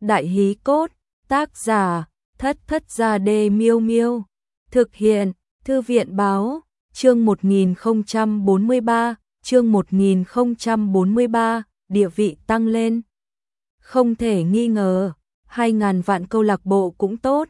Đại hí cốt, tác giả, Thất Thất Gia Đê Miêu Miêu. Thực hiện, Thư viện báo, chương 1043, chương 1043, địa vị tăng lên. Không thể nghi ngờ, 2.000 vạn câu lạc bộ cũng tốt,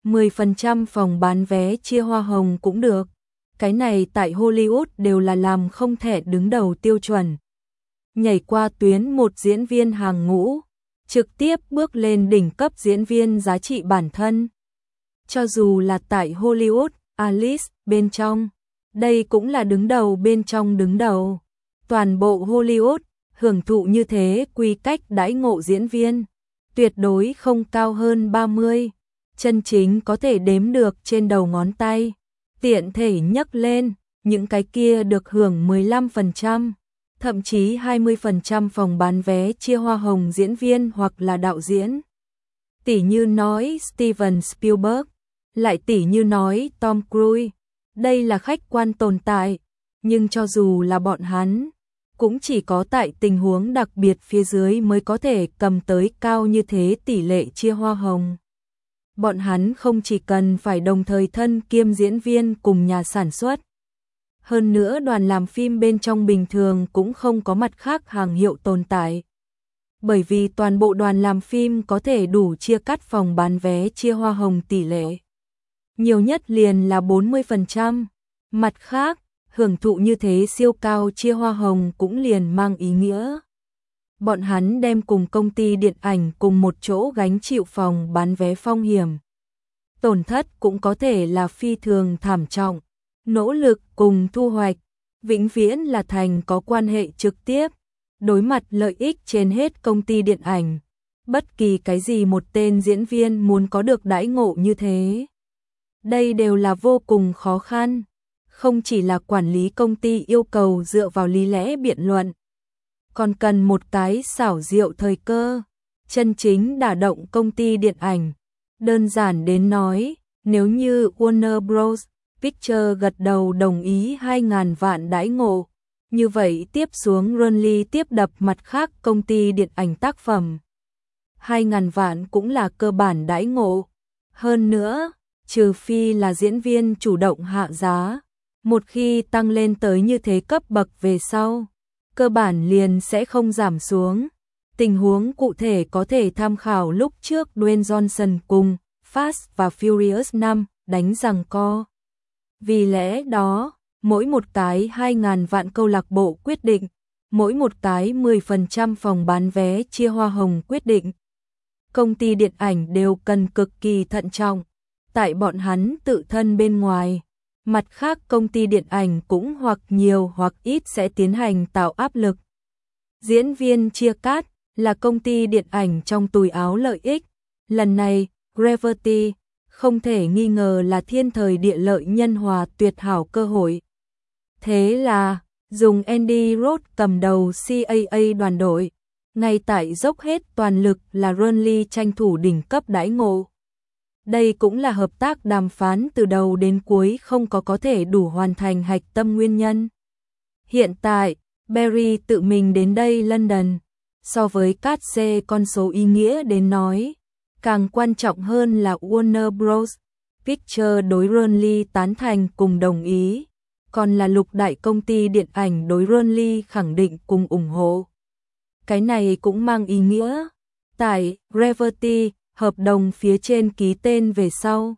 10% phòng bán vé chia hoa hồng cũng được. Cái này tại Hollywood đều là làm không thể đứng đầu tiêu chuẩn. Nhảy qua tuyến một diễn viên hàng ngũ, trực tiếp bước lên đỉnh cấp diễn viên giá trị bản thân. Cho dù là tại Hollywood, Alice bên trong, đây cũng là đứng đầu bên trong đứng đầu. Toàn bộ Hollywood hưởng thụ như thế quy cách đãi ngộ diễn viên, tuyệt đối không cao hơn 30, chân chính có thể đếm được trên đầu ngón tay. Tiện thể nhấc lên, những cái kia được hưởng 15%, thậm chí 20% phòng bán vé chia hoa hồng diễn viên hoặc là đạo diễn. Tỷ như nói Steven Spielberg, lại tỷ như nói Tom Cruise, đây là khách quan tồn tại, nhưng cho dù là bọn hắn, cũng chỉ có tại tình huống đặc biệt phía dưới mới có thể cầm tới cao như thế tỷ lệ chia hoa hồng. Bọn hắn không chỉ cần phải đồng thời thân kiêm diễn viên cùng nhà sản xuất. Hơn nữa đoàn làm phim bên trong bình thường cũng không có mặt khác hàng hiệu tồn tại. Bởi vì toàn bộ đoàn làm phim có thể đủ chia cắt phòng bán vé chia hoa hồng tỷ lệ. Nhiều nhất liền là 40%. Mặt khác, hưởng thụ như thế siêu cao chia hoa hồng cũng liền mang ý nghĩa. Bọn hắn đem cùng công ty điện ảnh cùng một chỗ gánh chịu phòng bán vé phong hiểm. Tổn thất cũng có thể là phi thường thảm trọng. Nỗ lực cùng thu hoạch, vĩnh viễn là thành có quan hệ trực tiếp. Đối mặt lợi ích trên hết công ty điện ảnh. Bất kỳ cái gì một tên diễn viên muốn có được đãi ngộ như thế. Đây đều là vô cùng khó khăn. Không chỉ là quản lý công ty yêu cầu dựa vào lý lẽ biện luận, còn cần một cái xảo diệu thời cơ, chân chính đả động công ty điện ảnh. Đơn giản đến nói, nếu như Warner Bros. Pictures gật đầu đồng ý 2.000 vạn đãi ngộ, như vậy tiếp xuống Ronly tiếp đập mặt khác công ty điện ảnh tác phẩm. 2.000 vạn cũng là cơ bản đãi ngộ. Hơn nữa, trừ phi là diễn viên chủ động hạ giá, một khi tăng lên tới như thế cấp bậc về sau, cơ bản liền sẽ không giảm xuống. Tình huống cụ thể có thể tham khảo lúc trước Dwayne Johnson cùng Fast và Furious 5 đánh giằng co. Vì lẽ đó, mỗi một cái 2.000 vạn câu lạc bộ quyết định, mỗi một cái 10% phòng bán vé chia hoa hồng quyết định. Công ty điện ảnh đều cần cực kỳ thận trọng, tại bọn hắn tự thân bên ngoài. Mặt khác công ty điện ảnh cũng hoặc nhiều hoặc ít sẽ tiến hành tạo áp lực. Diễn viên chia cắt là công ty điện ảnh trong túi áo lợi ích. Lần này, Gravity không thể nghi ngờ là thiên thời địa lợi nhân hòa tuyệt hảo cơ hội. Thế là, dùng Andy Roth cầm đầu CAA đoàn đội, ngay tại dốc hết toàn lực là Ronly tranh thủ đỉnh cấp đãi ngộ. Đây cũng là hợp tác đàm phán từ đầu đến cuối không có thể đủ hoàn thành hạch tâm nguyên nhân. Hiện tại, Barry tự mình đến đây London, so với cát xê con số ý nghĩa đến nói, càng quan trọng hơn là Warner Bros. Pictures đối Ronly tán thành cùng đồng ý, còn là lục đại công ty điện ảnh đối Ronly khẳng định cùng ủng hộ. Cái này cũng mang ý nghĩa, tại Gravity, hợp đồng phía trên ký tên về sau.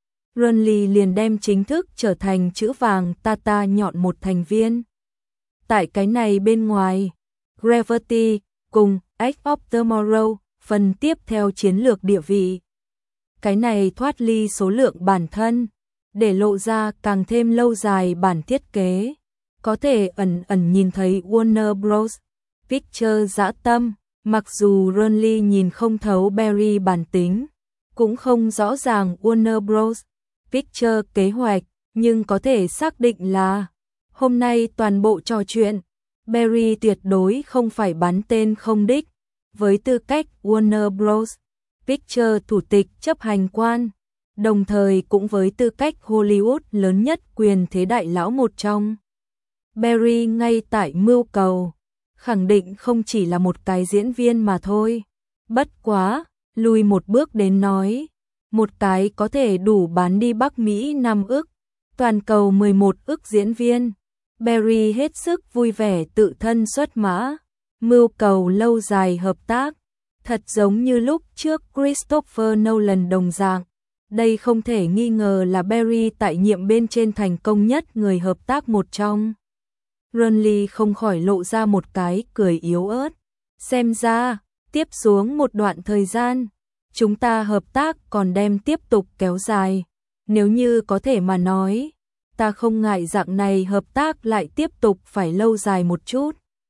Ronly liền đem chính thức trở thành chữ vàng Tata nhọn một thành viên. Tại cái này bên ngoài, Gravity cùng Edge of Tomorrow phần tiếp theo chiến lược địa vị. Cái này thoát ly số lượng bản thân, để lộ ra càng thêm lâu dài bản thiết kế. Có thể ẩn ẩn nhìn thấy Warner Bros. Pictures dã tâm, mặc dù Ronly nhìn không thấu Barry bản tính, cũng không rõ ràng Warner Bros. Pictures kế hoạch, nhưng có thể xác định là hôm nay toàn bộ trò chuyện, Barry tuyệt đối không phải bắn tên không đích. Với tư cách Warner Bros. Pictures thủ tịch chấp hành quan, đồng thời cũng với tư cách Hollywood lớn nhất quyền thế đại lão một trong. Barry ngay tại mưu cầu, khẳng định không chỉ là một cái diễn viên mà thôi. Bất quá, lùi một bước đến nói, một cái có thể đủ bán đi Bắc Mỹ 5 ức, toàn cầu 11 ức diễn viên. Barry hết sức vui vẻ tự thân xuất mã, mưu cầu lâu dài hợp tác, thật giống như lúc trước Christopher Nolan đồng dạng. Đây không thể nghi ngờ là Barry tại nhiệm bên trên thành công nhất người hợp tác một trong. Ronly không khỏi lộ ra một cái cười yếu ớt. Xem ra, tiếp xuống một đoạn thời gian, chúng ta hợp tác còn đem tiếp tục kéo dài. Nếu như có thể mà nói, ta không ngại dạng này hợp tác lại tiếp tục phải lâu dài một chút.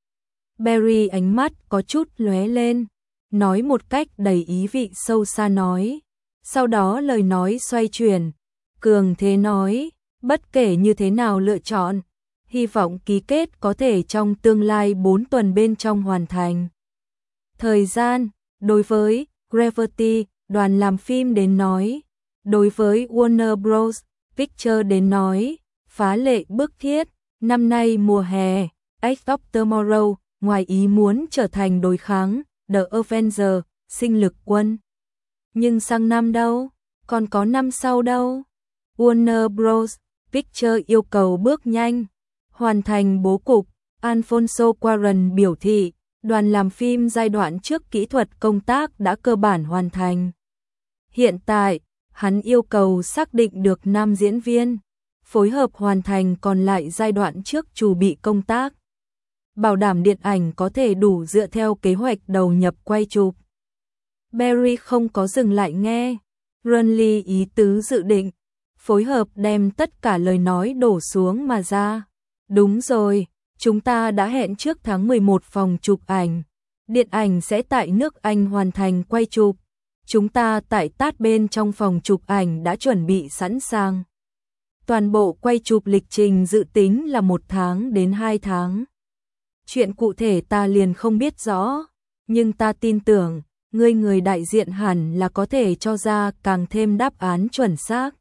Barry ánh mắt có chút lóe lên, nói một cách đầy ý vị sâu xa nói. Sau đó lời nói xoay chuyển, cường thế nói, bất kể như thế nào lựa chọn, hy vọng ký kết có thể trong tương lai 4 tuần bên trong hoàn thành. Thời gian, đối với Gravity, đoàn làm phim đến nói, đối với Warner Bros. Pictures đến nói, phá lệ bức thiết, năm nay mùa hè, Edge of Tomorrow, ngoài ý muốn trở thành đối kháng, The Avengers, sinh lực quân. Nhưng sang năm đâu, còn có năm sau đâu. Warner Bros. Pictures yêu cầu bước nhanh, hoàn thành bố cục. Alfonso Cuarón biểu thị, đoàn làm phim giai đoạn trước kỹ thuật công tác đã cơ bản hoàn thành. Hiện tại, hắn yêu cầu xác định được 5 diễn viên, phối hợp hoàn thành còn lại giai đoạn trước chuẩn bị công tác. Bảo đảm điện ảnh có thể đủ dựa theo kế hoạch đầu nhập quay chụp. Barry không có dừng lại nghe, Ronly ý tứ dự định, phối hợp đem tất cả lời nói đổ xuống mà ra. Đúng rồi, chúng ta đã hẹn trước tháng 11 phòng chụp ảnh. Điện ảnh sẽ tại nước Anh hoàn thành quay chụp. Chúng ta tại tát bên trong phòng chụp ảnh đã chuẩn bị sẵn sàng. Toàn bộ quay chụp lịch trình dự tính là 1 tháng đến 2 tháng. Chuyện cụ thể ta liền không biết rõ, nhưng ta tin tưởng, người đại diện hẳn là có thể cho ra càng thêm đáp án chuẩn xác.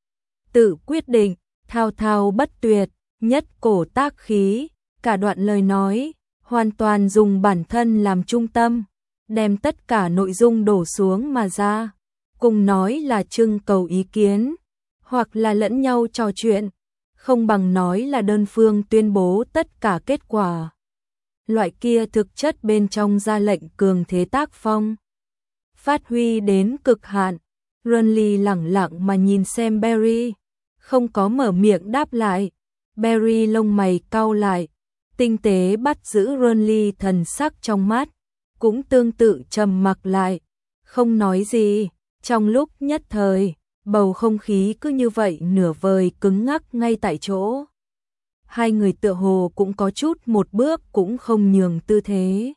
Tự quyết định, thao thao bất tuyệt, nhất cổ tác khí, cả đoạn lời nói, hoàn toàn dùng bản thân làm trung tâm, đem tất cả nội dung đổ xuống mà ra, cùng nói là trưng cầu ý kiến, hoặc là lẫn nhau trò chuyện, không bằng nói là đơn phương tuyên bố tất cả kết quả. Loại kia thực chất bên trong ra lệnh cường thế tác phong. Phát huy đến cực hạn, Ronly lẳng lặng mà nhìn xem Barry, không có mở miệng đáp lại. Barry lông mày cau lại, tinh tế bắt giữ Ronly thần sắc trong mắt, cũng tương tự trầm mặc lại, không nói gì. Trong lúc nhất thời, bầu không khí cứ như vậy nửa vời cứng ngắc ngay tại chỗ. Hai người tựa hồ cũng có chút một bước cũng không nhường tư thế.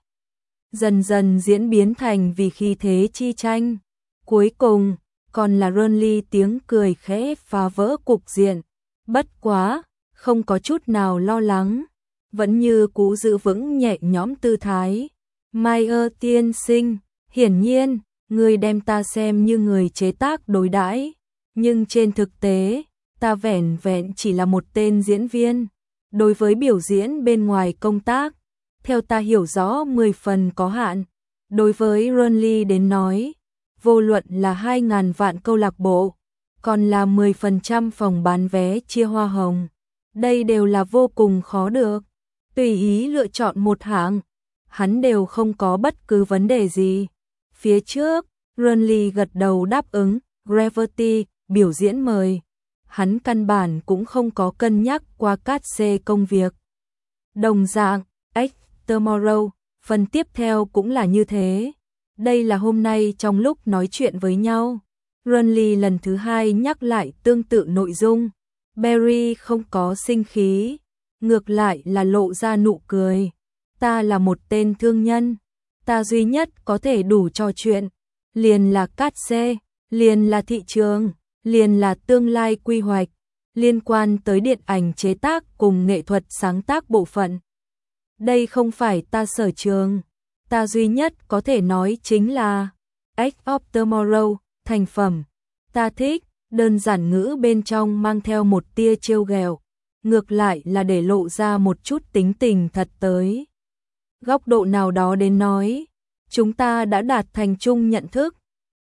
Dần dần diễn biến thành vì khí thế chi tranh. Cuối cùng, còn là Ronly tiếng cười khẽ phá vỡ cục diện. Bất quá, không có chút nào lo lắng, vẫn như cũ giữ vững nhẹ nhõm tư thái. Meyer tiên sinh, hiển nhiên, người đem ta xem như người chế tác đối đãi, nhưng trên thực tế, ta vẻn vẹn chỉ là một tên diễn viên. Đối với biểu diễn bên ngoài công tác, theo ta hiểu rõ 10 phần có hạn. Đối với Ronly đến nói, vô luận là 2.000 vạn câu lạc bộ, còn là 10% phòng bán vé chia hoa hồng, đây đều là vô cùng khó được. Tùy ý lựa chọn một hạng, hắn đều không có bất cứ vấn đề gì. Phía trước, Ronly gật đầu đáp ứng, Gravity, biểu diễn mời. Hắn căn bản cũng không có cân nhắc qua cát xê công việc. Đồng dạng, Edge Tomorrow, phần tiếp theo cũng là như thế. Đây là hôm nay trong lúc nói chuyện với nhau, Ronly lần thứ 2 nhắc lại tương tự nội dung. Barry không có sinh khí, ngược lại là lộ ra nụ cười. Ta là một tên thương nhân, ta duy nhất có thể đủ trò chuyện, liền là cát xê, liền là thị trường, liền là tương lai quy hoạch, liên quan tới điện ảnh chế tác cùng nghệ thuật sáng tác bộ phận. Đây không phải ta sở trường, ta duy nhất có thể nói chính là Edge of Tomorrow, thành phẩm. Ta thích, đơn giản ngữ bên trong mang theo một tia trêu ghẹo, ngược lại là để lộ ra một chút tính tình thật tới. Góc độ nào đó đến nói, chúng ta đã đạt thành chung nhận thức,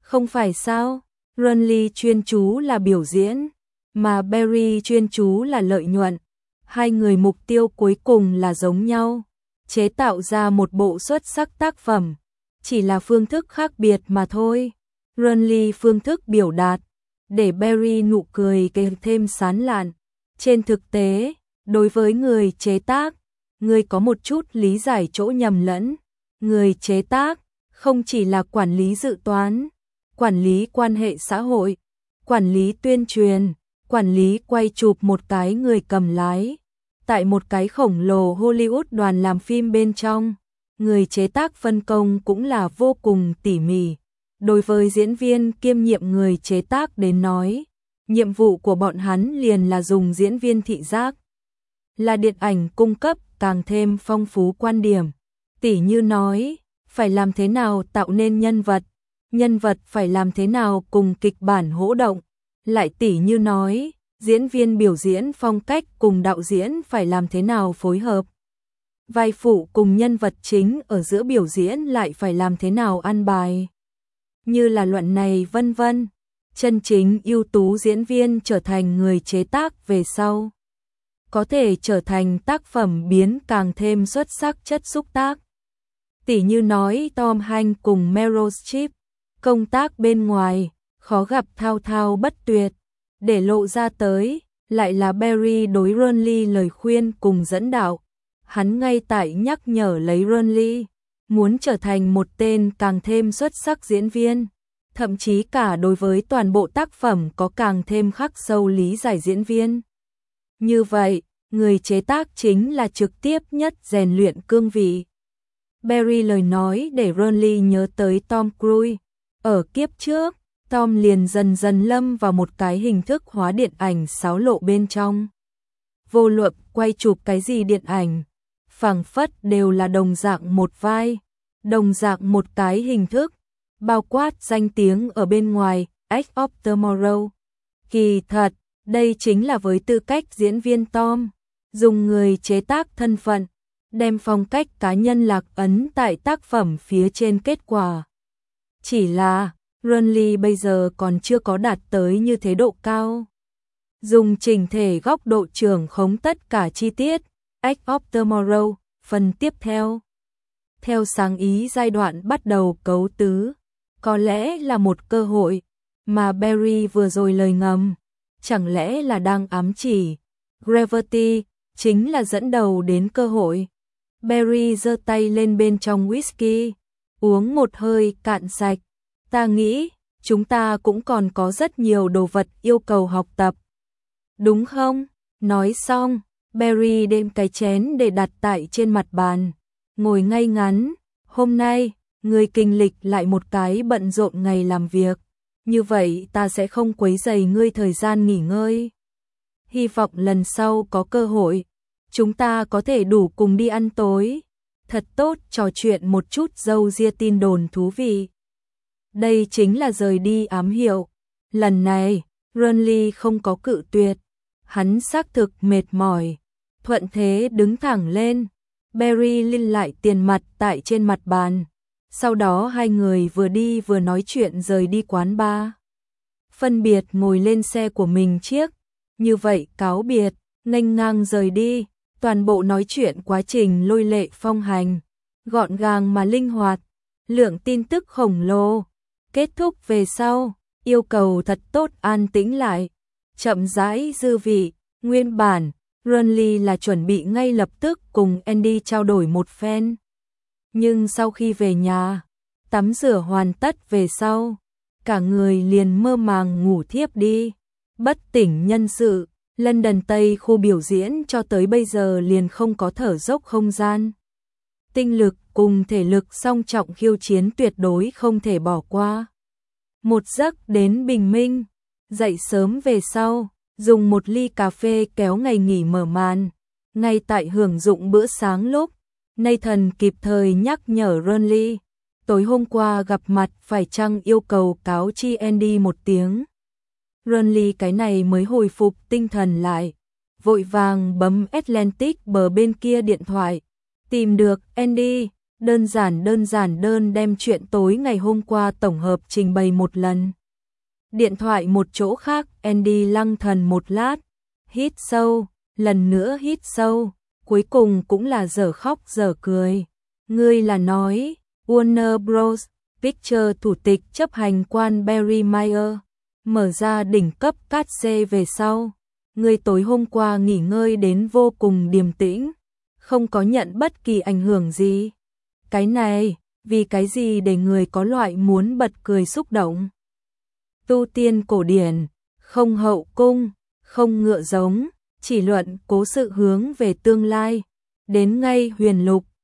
Không phải sao? Renly chuyên chú là biểu diễn, mà Barry chuyên chú là lợi nhuận. Hai người mục tiêu cuối cùng là giống nhau, chế tạo ra một bộ xuất sắc tác phẩm, chỉ là phương thức khác biệt mà thôi. Renly phương thức biểu đạt, để Barry nụ cười càng thêm sán lạn. Trên thực tế, đối với người chế tác, người có một chút lý giải chỗ nhầm lẫn. Người chế tác không chỉ là quản lý dự toán, quản lý quan hệ xã hội, quản lý tuyên truyền, quản lý quay chụp một cái người cầm lái. Tại một cái khổng lồ Hollywood đoàn làm phim bên trong, người chế tác phân công cũng là vô cùng tỉ mỉ. Đối với diễn viên kiêm nhiệm người chế tác đến nói, nhiệm vụ của bọn hắn liền là dùng diễn viên thị giác, là điện ảnh cung cấp càng thêm phong phú quan điểm. Tỉ như nói, phải làm thế nào tạo nên nhân vật phải làm thế nào cùng kịch bản hỗ động. Lại tỉ như nói, diễn viên biểu diễn phong cách cùng đạo diễn phải làm thế nào phối hợp. Vai phụ cùng nhân vật chính ở giữa biểu diễn lại phải làm thế nào ăn bài. Như là luận này vân vân. Chân chính ưu tú diễn viên trở thành người chế tác về sau, có thể trở thành tác phẩm biến càng thêm xuất sắc chất xúc tác. Tỉ như nói Tom Hanks cùng Meryl Streep, công tác bên ngoài, khó gặp thao thao bất tuyệt, để lộ ra tới, lại là Barry đối Renly lời khuyên cùng dẫn đạo. Hắn ngay tại nhắc nhở lấy Renly, muốn trở thành một tên càng thêm xuất sắc diễn viên, thậm chí cả đối với toàn bộ tác phẩm có càng thêm khắc sâu lý giải diễn viên. Như vậy, người chế tác chính là trực tiếp nhất rèn luyện cương vị. Barry lời nói để Renly nhớ tới Tom Cruise. Ở kiếp trước, Tom liền dần dần lâm vào một cái hình thức hóa điện ảnh xáo lộ bên trong. Vô luận quay chụp cái gì điện ảnh, phảng phất đều là đồng dạng một vai, đồng dạng một cái hình thức, bao quát danh tiếng ở bên ngoài, Edge of Tomorrow. Kỳ thật, đây chính là với tư cách diễn viên Tom, dùng người chế tác thân phận, đem phong cách cá nhân lạc ấn tại tác phẩm phía trên kết quả. Chỉ là, Renly bây giờ còn chưa có đạt tới như thế độ cao. Dùng chỉnh thể góc độ trưởng khống tất cả chi tiết, Edge of Tomorrow, phần tiếp theo. Theo sáng ý giai đoạn bắt đầu cấu tứ, có lẽ là một cơ hội, mà Barry vừa rồi lời ngầm, chẳng lẽ là đang ám chỉ, Gravity, chính là dẫn đầu đến cơ hội. Barry giơ tay lên bên trong whisky, uống một hơi cạn sạch. Ta nghĩ, chúng ta cũng còn có rất nhiều đồ vật yêu cầu học tập. Đúng không? Nói xong, Barry đem cái chén để đặt tại trên mặt bàn, ngồi ngay ngắn. Hôm nay, người kinh lịch lại một cái bận rộn ngày làm việc. Như vậy ta sẽ không quấy rầy ngươi thời gian nghỉ ngơi. Hy vọng lần sau có cơ hội, chúng ta có thể đủ cùng đi ăn tối. Thật tốt trò chuyện một chút dâu ria tin đồn thú vị. Đây chính là rời đi ám hiệu. Lần này, Renly không có cự tuyệt. Hắn xác thực mệt mỏi. Thuận thế đứng thẳng lên. Barry linh lại tiền mặt tại trên mặt bàn. Sau đó hai người vừa đi vừa nói chuyện rời đi quán bar. Phân biệt ngồi lên xe của mình chiếc. Như vậy cáo biệt, nghênh ngang rời đi. Toàn bộ nói chuyện quá trình lôi lệ phong hành. Gọn gàng mà linh hoạt. Lượng tin tức khổng lồ. Kết thúc về sau, yêu cầu thật tốt an tĩnh lại. Chậm rãi dư vị, nguyên bản, Renly là chuẩn bị ngay lập tức cùng Andy trao đổi một phen. Nhưng sau khi về nhà, tắm rửa hoàn tất về sau, cả người liền mơ màng ngủ thiếp đi. Bất tỉnh nhân sự, London Tây khu biểu diễn cho tới bây giờ liền không có thở dốc không gian. Tinh lực cùng thể lực song trọng khiêu chiến tuyệt đối không thể bỏ qua. Một giấc đến bình minh, dậy sớm về sau, dùng một ly cà phê kéo ngày nghỉ mở màn. Ngay tại hưởng dụng bữa sáng lúc, Nathan kịp thời nhắc nhở Renly, tối hôm qua gặp mặt phải chăng yêu cầu cáo chi Andy một tiếng. Renly cái này mới hồi phục tinh thần lại, vội vàng bấm Atlantic bờ bên kia điện thoại, tìm được Andy, đơn giản đem chuyện tối ngày hôm qua tổng hợp trình bày một lần. Điện thoại một chỗ khác, Andy lăng thần một lát, hít sâu, lần nữa hít sâu, cuối cùng cũng là dở khóc dở cười. Ngươi là nói, Warner Bros. Pictures thủ tịch chấp hành quan Barry Meyer mở ra đỉnh cấp cát xê về sau. Ngươi tối hôm qua nghỉ ngơi đến vô cùng điềm tĩnh, không có nhận bất kỳ ảnh hưởng gì. Cái này, vì cái gì để người có loại muốn bật cười xúc động. Tu tiên cổ điển, không hậu cung, không ngựa giống, chỉ luận cố sự hướng về tương lai. Đến ngay huyền lục,